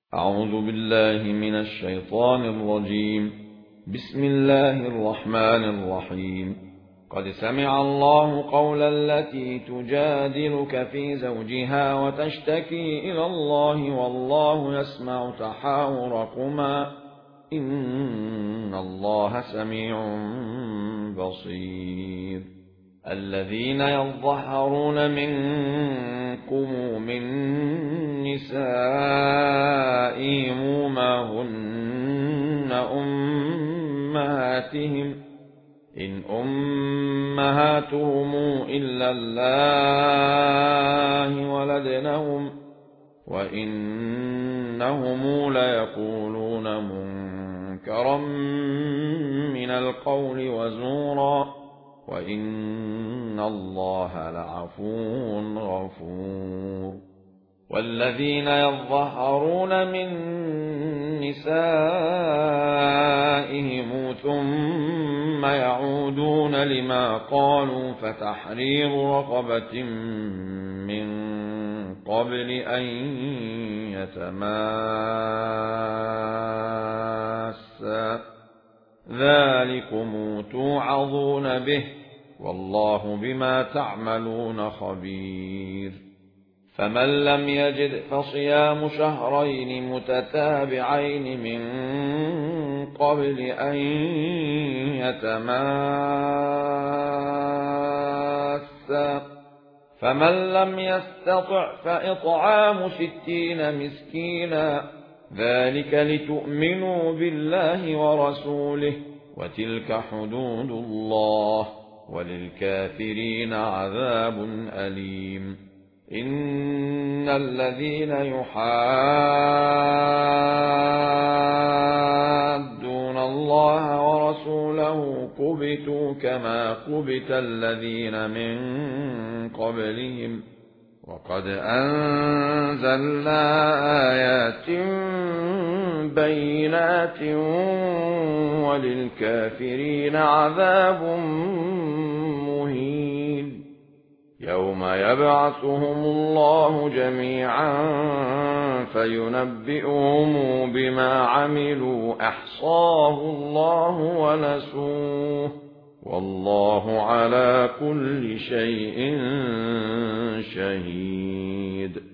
أعوذ بالله من الشيطان الرجيم. بسم الله الرحمن الرحيم. قد سمع الله قول التي تجادلك في زوجها وتشتكي إلى الله والله يسمع تحاوركما إن الله سميع بصير. الذين يظهرون منكم من نسائهم ما هن أمهاتهم إن أمهاتهم إلا الله ولدنهم وإنهم ليقولون منكرا من القول وزورا وإن الله لعفو غفور. والذين يظهرون من نسائهم ثم يعودون لما قالوا فتحرير رقبة من قبل أن يتماسا ذلكم توعظون به والله بما تعملون خبير. فمن لم يجد فصيام شهرين متتابعين من قبل أن يتماسا فمن لم يستطع فإطعام 60 مسكينا ذلك لتؤمنوا بالله ورسوله وتلك حدود الله وللكافرين عذاب أليم. إن الذين يحادون الله ورسوله كبتوا كما كبت الذين من قبلهم وقد أنزلنا آيات بينات وللكافرين عذاب مهين. يوم يبعثهم الله جميعا فينبئهم بما عملوا أحصاه الله ونسوه والله على كل شيء شهيد.